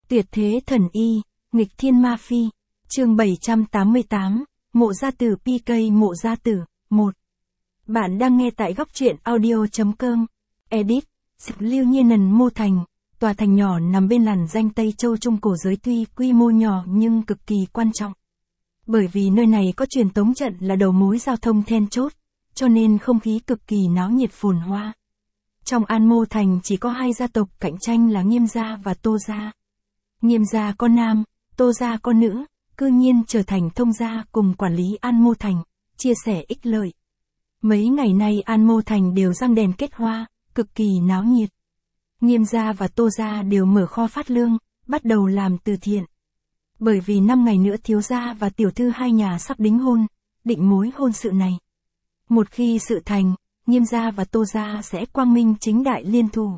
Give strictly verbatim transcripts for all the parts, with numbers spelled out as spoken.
Tuyệt thế thần y, nghịch thiên ma phi. Chương bảy trăm tám mươi tám, Mộ Gia Tử pê ca Mộ Gia Tử, một. Bạn đang nghe tại góc truyện audio.com. Edit, Lưu Nhiên Nần Mô Thành, tòa thành nhỏ nằm bên làn danh Tây Châu Trung Cổ giới tuy quy mô nhỏ nhưng cực kỳ quan trọng. Bởi vì nơi này có truyền tống trận là đầu mối giao thông then chốt, cho nên không khí cực kỳ náo nhiệt phồn hoa. Trong An Mô Thành chỉ có hai gia tộc cạnh tranh là Nghiêm gia và Tô gia. Nghiêm gia có nam, Tô gia có nữ, cư nhiên trở thành thông gia cùng quản lý An Mô Thành, chia sẻ ích lợi. Mấy ngày nay An Mô Thành đều răng đèn kết hoa, cực kỳ náo nhiệt. Nghiêm gia và Tô gia đều mở kho phát lương, bắt đầu làm từ thiện. Bởi vì năm ngày nữa thiếu gia và tiểu thư hai nhà sắp đính hôn, định mối hôn sự này. Một khi sự thành, Nghiêm gia và Tô gia sẽ quang minh chính đại liên thủ.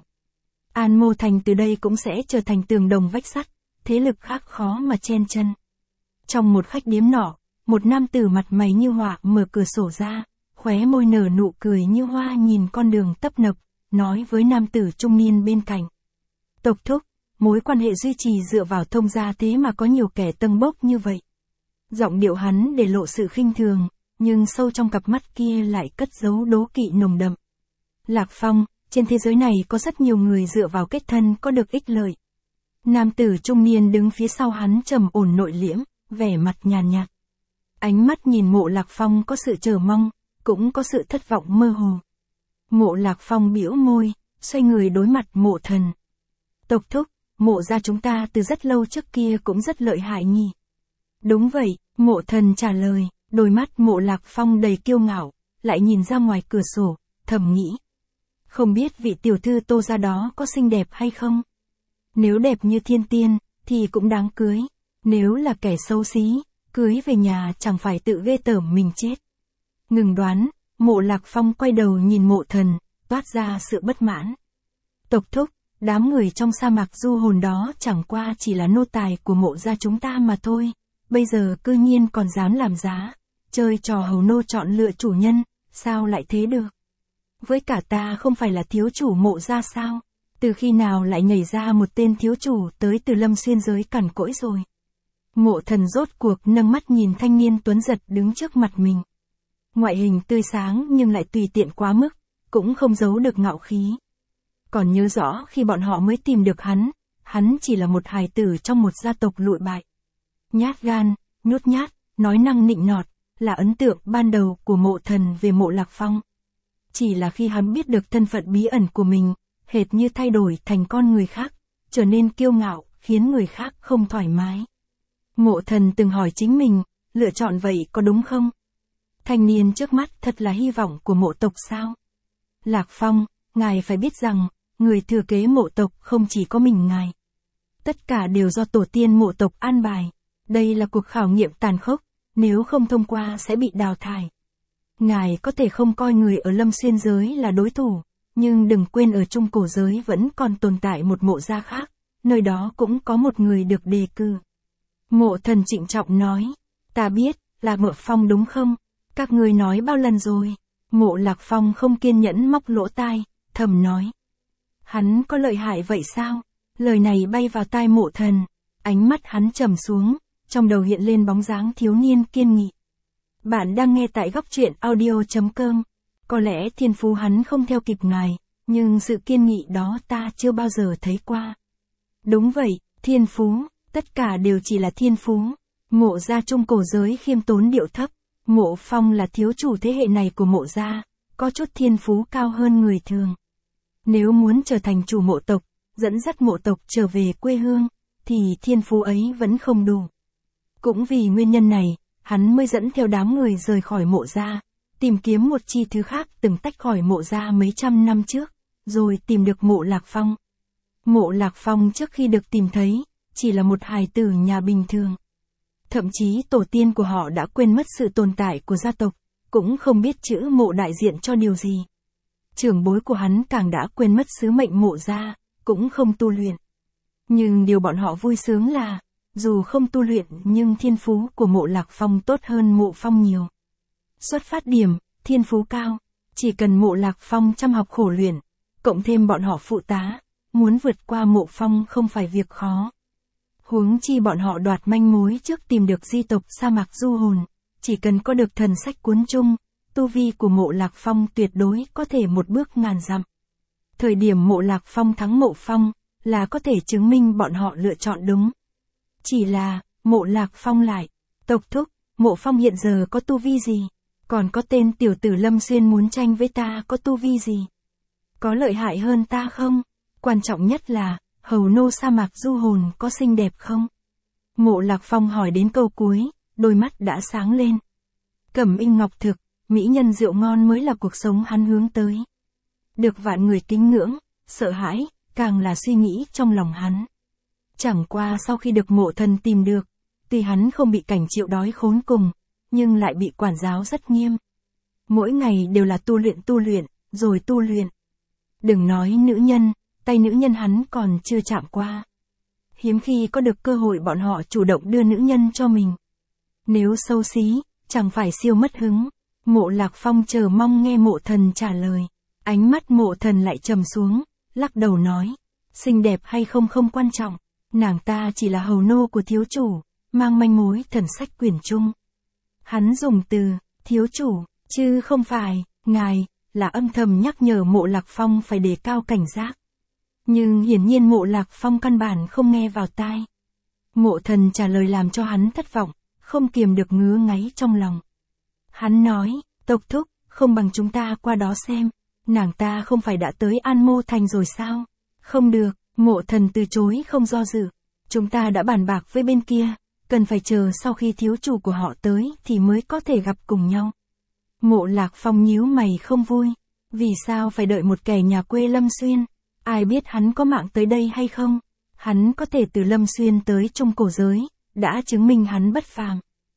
An Mô Thành từ đây cũng sẽ trở thành tường đồng vách sắt, thế lực khác khó mà chen chân. Trong một khách điếm nọ, một nam tử mặt mày như họa mở cửa sổ ra, khóe môi nở nụ cười như hoa nhìn con đường tấp nập, nói với nam tử trung niên bên cạnh. Tộc thúc, mối quan hệ duy trì dựa vào thông gia thế mà có nhiều kẻ tâng bốc như vậy. Giọng điệu hắn để lộ sự khinh thường, nhưng sâu trong cặp mắt kia lại cất giấu đố kỵ nồng đậm. Lạc Phong, trên thế giới này có rất nhiều người dựa vào kết thân có được ích lợi. Nam tử trung niên đứng phía sau hắn trầm ổn nội liễm, vẻ mặt nhàn nhạt. Ánh mắt nhìn Mộ Lạc Phong có sự chờ mong, cũng có sự thất vọng mơ hồ. Mộ Lạc Phong bĩu môi, xoay người đối mặt Mộ Thần. Tộc thúc, Mộ gia chúng ta từ rất lâu trước kia cũng rất lợi hại nhỉ. Đúng vậy, Mộ Thần trả lời, đôi mắt Mộ Lạc Phong đầy kiêu ngạo, lại nhìn ra ngoài cửa sổ, thầm nghĩ. Không biết vị tiểu thư Tô gia đó có xinh đẹp hay không? Nếu đẹp như thiên tiên, thì cũng đáng cưới. Nếu là kẻ xấu xí, cưới về nhà chẳng phải tự ghê tởm mình chết. Ngừng đoán, Mộ Lạc Phong quay đầu nhìn Mộ Thần, toát ra sự bất mãn. Tộc thúc, đám người trong sa mạc du hồn đó chẳng qua chỉ là nô tài của Mộ gia chúng ta mà thôi. Bây giờ cư nhiên còn dám làm giá, chơi trò hầu nô chọn lựa chủ nhân, sao lại thế được? Với cả ta không phải là thiếu chủ Mộ gia sao? Từ khi nào lại nhảy ra một tên thiếu chủ tới từ Lâm Xuyên giới cằn cỗi rồi? Mộ Thần rốt cuộc nâng mắt nhìn thanh niên tuấn giật đứng trước mặt mình. Ngoại hình tươi sáng nhưng lại tùy tiện quá mức, cũng không giấu được ngạo khí. Còn nhớ rõ khi bọn họ mới tìm được hắn, hắn chỉ là một hài tử trong một gia tộc lụi bại. Nhát gan, nhút nhát, nói năng nịnh nọt, là ấn tượng ban đầu của Mộ Thần về Mộ Lạc Phong. Chỉ là khi hắn biết được thân phận bí ẩn của mình, hệt như thay đổi thành con người khác, trở nên kiêu ngạo, khiến người khác không thoải mái. Mộ Thần từng hỏi chính mình, lựa chọn vậy có đúng không? Thanh niên trước mắt thật là hy vọng của mộ tộc sao? Lạc Phong, ngài phải biết rằng, người thừa kế mộ tộc không chỉ có mình ngài. Tất cả đều do tổ tiên mộ tộc an bài. Đây là cuộc khảo nghiệm tàn khốc, nếu không thông qua sẽ bị đào thải. Ngài có thể không coi người ở Lâm Xuyên giới là đối thủ, nhưng đừng quên ở Trung Cổ giới vẫn còn tồn tại một mộ gia khác, nơi đó cũng có một người được đề cử. Mộ Thần trịnh trọng nói, ta biết, là Mộ Phong đúng không? Các ngươi nói bao lần rồi? Mộ Lạc Phong không kiên nhẫn móc lỗ tai, thầm nói. Hắn có lợi hại vậy sao? Lời này bay vào tai Mộ Thần, ánh mắt hắn trầm xuống, trong đầu hiện lên bóng dáng thiếu niên kiên nghị. Bạn đang nghe tại góc truyện audio.com. Có lẽ thiên phú hắn không theo kịp ngài, nhưng sự kiên nghị đó ta chưa bao giờ thấy qua. Đúng vậy, thiên phú, tất cả đều chỉ là thiên phú. Mộ gia Trung Cổ giới khiêm tốn điệu thấp, Mộ Phong là thiếu chủ thế hệ này của mộ gia, có chút thiên phú cao hơn người thường. Nếu muốn trở thành chủ mộ tộc, dẫn dắt mộ tộc trở về quê hương, thì thiên phú ấy vẫn không đủ. Cũng vì nguyên nhân này, hắn mới dẫn theo đám người rời khỏi mộ gia, tìm kiếm một chi thứ khác từng tách khỏi mộ gia mấy trăm năm trước, rồi tìm được Mộ Lạc Phong. Mộ Lạc Phong trước khi được tìm thấy, chỉ là một hài tử nhà bình thường. Thậm chí tổ tiên của họ đã quên mất sự tồn tại của gia tộc, cũng không biết chữ mộ đại diện cho điều gì. Trưởng bối của hắn càng đã quên mất sứ mệnh mộ gia, cũng không tu luyện. Nhưng điều bọn họ vui sướng là, dù không tu luyện nhưng thiên phú của Mộ Lạc Phong tốt hơn Mộ Phong nhiều. Xuất phát điểm, thiên phú cao, chỉ cần Mộ Lạc Phong chăm học khổ luyện, cộng thêm bọn họ phụ tá, muốn vượt qua Mộ Phong không phải việc khó. Huống chi bọn họ đoạt manh mối trước tìm được di tộc sa mạc du hồn, chỉ cần có được thần sách cuốn chung, tu vi của Mộ Lạc Phong tuyệt đối có thể một bước ngàn dặm. Thời điểm Mộ Lạc Phong thắng Mộ Phong, là có thể chứng minh bọn họ lựa chọn đúng. Chỉ là, Mộ Lạc Phong lại, tộc thúc, Mộ Phong hiện giờ có tu vi gì? Còn có tên tiểu tử Lâm Xuyên muốn tranh với ta có tu vi gì? Có lợi hại hơn ta không? Quan trọng nhất là, hầu nô sa mạc du hồn có xinh đẹp không? Mộ Lạc Phong hỏi đến câu cuối, đôi mắt đã sáng lên. Cẩm inh ngọc thực, mỹ nhân rượu ngon mới là cuộc sống hắn hướng tới. Được vạn người kính ngưỡng, sợ hãi, càng là suy nghĩ trong lòng hắn. Chẳng qua sau khi được Mộ Thần tìm được, tuy hắn không bị cảnh chịu đói khốn cùng, nhưng lại bị quản giáo rất nghiêm. Mỗi ngày đều là tu luyện tu luyện, rồi tu luyện. Đừng nói nữ nhân, tay nữ nhân hắn còn chưa chạm qua. Hiếm khi có được cơ hội bọn họ chủ động đưa nữ nhân cho mình. Nếu xấu xí, chẳng phải siêu mất hứng. Mộ Lạc Phong chờ mong nghe Mộ Thần trả lời. Ánh mắt Mộ Thần lại trầm xuống, lắc đầu nói. Xinh đẹp hay không không quan trọng. Nàng ta chỉ là hầu nô của thiếu chủ, mang manh mối thần sách quyển chung. Hắn dùng từ, thiếu chủ, chứ không phải, ngài, là âm thầm nhắc nhở Mộ Lạc Phong phải đề cao cảnh giác. Nhưng hiển nhiên Mộ Lạc Phong căn bản không nghe vào tai. Mộ Thần trả lời làm cho hắn thất vọng, không kiềm được ngứa ngáy trong lòng. Hắn nói, tộc thúc, không bằng chúng ta qua đó xem, nàng ta không phải đã tới An Mô Thành rồi sao? Không được, Mộ Thần từ chối không do dự. Chúng ta đã bàn bạc với bên kia, cần phải chờ sau khi thiếu chủ của họ tới thì mới có thể gặp cùng nhau. Mộ Lạc Phong nhíu mày không vui. Vì sao phải đợi một kẻ nhà quê Lâm Xuyên? Ai biết hắn có mạng tới đây hay không? Hắn có thể từ Lâm Xuyên tới Trung Cổ Giới, đã chứng minh hắn bất phàm.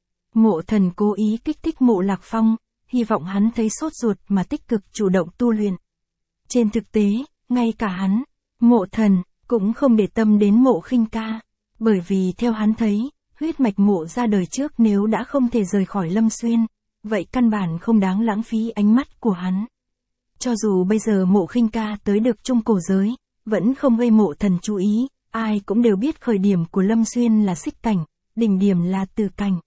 Mộ Thần cố ý kích thích Mộ Lạc Phong, hy vọng hắn thấy sốt ruột mà tích cực chủ động tu luyện. Trên thực tế, ngay cả hắn, Mộ Thần, cũng không để tâm đến Mộ Khinh Ca, bởi vì theo hắn thấy, huyết mạch Mộ ra đời trước nếu đã không thể rời khỏi Lâm Xuyên, vậy căn bản không đáng lãng phí ánh mắt của hắn. Cho dù bây giờ Mộ Khinh Ca tới được Trung Cổ Giới, vẫn không gây Mộ Thần chú ý, ai cũng đều biết khởi điểm của Lâm Xuyên là xích cảnh, đỉnh điểm là tử cảnh.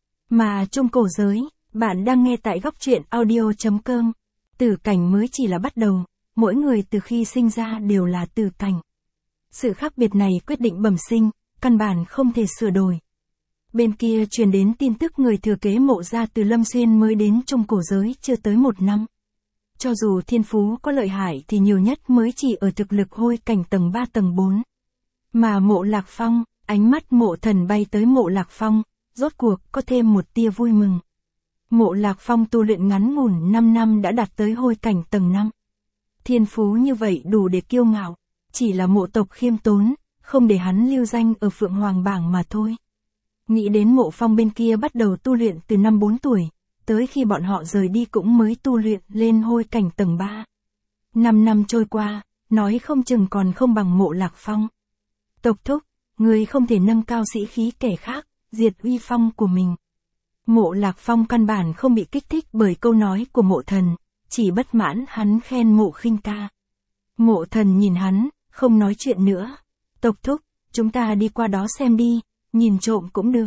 Mà Trung Cổ Giới, bạn đang nghe tại góc truyện audio chấm com. Tử cảnh mới chỉ là bắt đầu, mỗi người từ khi sinh ra đều là tử cảnh. Sự khác biệt này quyết định bẩm sinh, căn bản không thể sửa đổi. Bên kia truyền đến tin tức người thừa kế Mộ ra từ Lâm Xuyên mới đến Trung Cổ Giới chưa tới một năm. Cho dù thiên phú có lợi hại thì nhiều nhất mới chỉ ở thực lực hôi cảnh tầng ba tầng bốn. Mà Mộ Lạc Phong, ánh mắt Mộ Thần bay tới Mộ Lạc Phong, rốt cuộc có thêm một tia vui mừng. Mộ Lạc Phong tu luyện ngắn ngủn năm năm đã đạt tới hôi cảnh tầng năm. Thiên phú như vậy đủ để kiêu ngạo, chỉ là Mộ tộc khiêm tốn, không để hắn lưu danh ở Phượng Hoàng bảng mà thôi. Nghĩ đến Mộ Phong bên kia bắt đầu tu luyện từ năm bốn tuổi, tới khi bọn họ rời đi cũng mới tu luyện lên hôi cảnh tầng ba. Năm năm trôi qua, nói không chừng còn không bằng Mộ Lạc Phong. Tộc thúc, người không thể nâng cao sĩ khí kẻ khác, diệt uy phong của mình. Mộ Lạc Phong căn bản không bị kích thích bởi câu nói của Mộ Thần, chỉ bất mãn hắn khen Mộ Khinh Ca. Mộ Thần nhìn hắn, không nói chuyện nữa. Tộc thúc, chúng ta đi qua đó xem đi, nhìn trộm cũng được.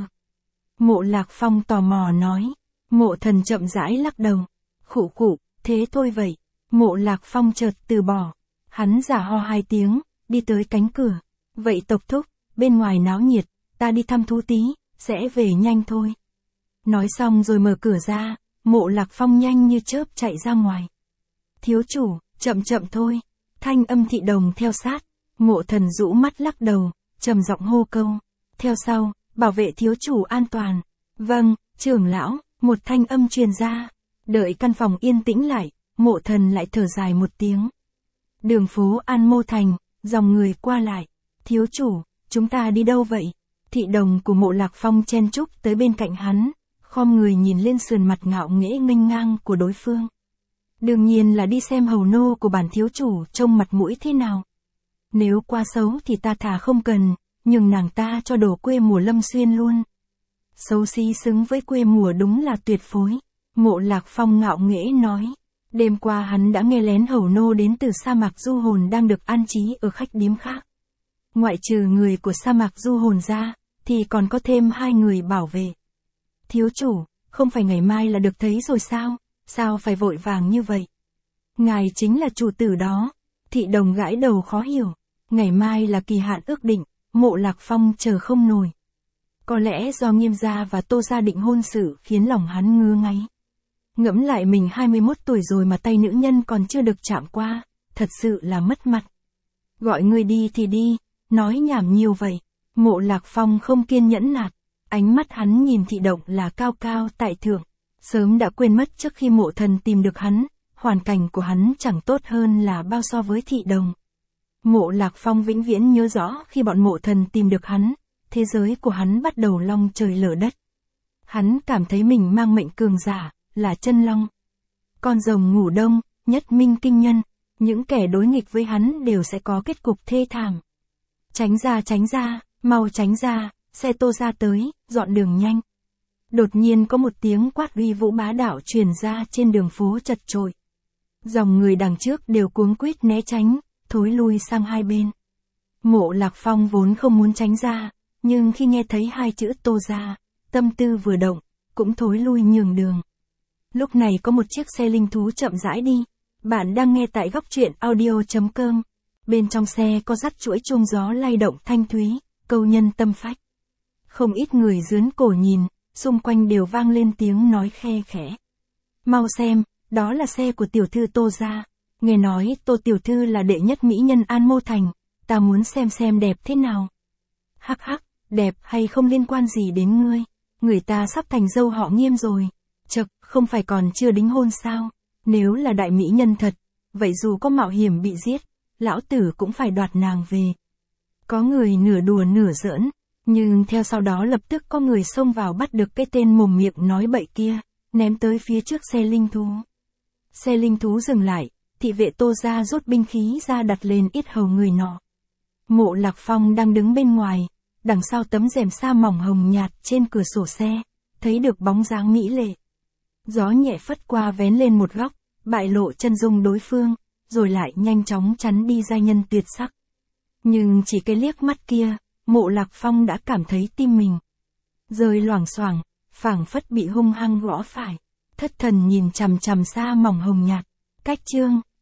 Mộ Lạc Phong tò mò nói. Mộ Thần chậm rãi lắc đầu. Khụ khụ, thế thôi vậy. Mộ Lạc Phong chợt từ bỏ. Hắn giả ho hai tiếng, đi tới cánh cửa. Vậy tộc thúc, bên ngoài náo nhiệt, ta đi thăm thú tí, sẽ về nhanh thôi. Nói xong rồi mở cửa ra, Mộ Lạc Phong nhanh như chớp chạy ra ngoài. Thiếu chủ, chậm chậm thôi. Thanh âm thị đồng theo sát. Mộ Thần rũ mắt lắc đầu, trầm giọng hô câu. Theo sau, bảo vệ thiếu chủ an toàn. Vâng, trưởng lão, một thanh âm truyền ra. Đợi căn phòng yên tĩnh lại, Mộ Thần lại thở dài một tiếng. Đường phố An Mô Thành, dòng người qua lại. Thiếu chủ, chúng ta đi đâu vậy? Thị đồng của Mộ Lạc Phong chen chúc tới bên cạnh hắn, khom người nhìn lên sườn mặt ngạo nghễ nghênh ngang của đối phương. Đương nhiên là đi xem hầu nô của bản thiếu chủ trông mặt mũi thế nào. Nếu quá xấu thì ta thà không cần, nhưng nàng ta cho đổ quê mùa Lâm Xuyên luôn. Xấu xí xứng với quê mùa đúng là tuyệt phối. Mộ Lạc Phong ngạo nghễ nói. Đêm qua hắn đã nghe lén hầu nô đến từ sa mạc du hồn đang được an trí ở khách điếm khác. Ngoại trừ người của sa mạc du hồn ra, thì còn có thêm hai người bảo vệ. Thiếu chủ, không phải ngày mai là được thấy rồi sao, sao phải vội vàng như vậy? Ngài chính là chủ tử đó. Thị Đồng gãi đầu khó hiểu, ngày mai là kỳ hạn ước định, Mộ Lạc Phong chờ không nổi. Có lẽ do Nghiêm gia và Tô gia định hôn sự khiến lòng hắn ngứa ngáy. Ngẫm lại mình hai mươi mốt tuổi rồi mà tay nữ nhân còn chưa được chạm qua, thật sự là mất mặt. Gọi người đi thì đi, nói nhảm nhiều vậy. Mộ Lạc Phong không kiên nhẫn nạt, ánh mắt hắn nhìn Thị Động là cao cao tại thượng, sớm đã quên mất trước khi Mộ Thần tìm được hắn, hoàn cảnh của hắn chẳng tốt hơn là bao so với Thị Đồng. Mộ Lạc Phong vĩnh viễn nhớ rõ khi bọn Mộ Thần tìm được hắn, thế giới của hắn bắt đầu long trời lở đất. Hắn cảm thấy mình mang mệnh cường giả, là chân long. Con rồng ngủ đông, nhất minh kinh nhân, những kẻ đối nghịch với hắn đều sẽ có kết cục thê thảm. Tránh ra tránh ra, mau tránh ra, xe Tô gia tới, dọn đường nhanh. Đột nhiên có một tiếng quát uy vũ bá đạo truyền ra trên đường phố chật chội. Dòng người đằng trước đều cuống quýt né tránh, thối lui sang hai bên. Mộ Lạc Phong vốn không muốn tránh ra, nhưng khi nghe thấy hai chữ Tô gia, tâm tư vừa động, cũng thối lui nhường đường. Lúc này có một chiếc xe linh thú chậm rãi đi. Bạn đang nghe tại góc truyện audio chấm com. Bên trong xe có dắt chuỗi chuông gió lay động thanh thúy, câu nhân tâm phách. Không ít người dướn cổ nhìn, xung quanh đều vang lên tiếng nói khe khẽ. Mau xem, đó là xe của tiểu thư Tô gia. Nghe nói Tô tiểu thư là đệ nhất mỹ nhân An Mô Thành, ta muốn xem xem đẹp thế nào. Hắc hắc, đẹp hay không liên quan gì đến ngươi, người ta sắp thành dâu họ Nghiêm rồi. Chậc, không phải còn chưa đính hôn sao? Nếu là đại mỹ nhân thật, vậy dù có mạo hiểm bị giết, lão tử cũng phải đoạt nàng về. Có người nửa đùa nửa giỡn, nhưng theo sau đó lập tức có người xông vào bắt được cái tên mồm miệng nói bậy kia, ném tới phía trước xe linh thú. Xe linh thú dừng lại, thị vệ Tô gia rút binh khí ra đặt lên yết hầu người nọ. Mộ Lạc Phong đang đứng bên ngoài, đằng sau tấm rèm sa mỏng hồng nhạt trên cửa sổ xe, thấy được bóng dáng mỹ lệ. Gió nhẹ phất qua vén lên một góc, bại lộ chân dung đối phương, rồi lại nhanh chóng chắn đi giai nhân tuyệt sắc. Nhưng chỉ cái liếc mắt kia, Mộ Lạc Phong đã cảm thấy tim mình rơi loảng xoảng, phảng phất bị hung hăng gõ phải. Thất thần nhìn chằm chằm sa mỏng hồng nhạt. Cách chương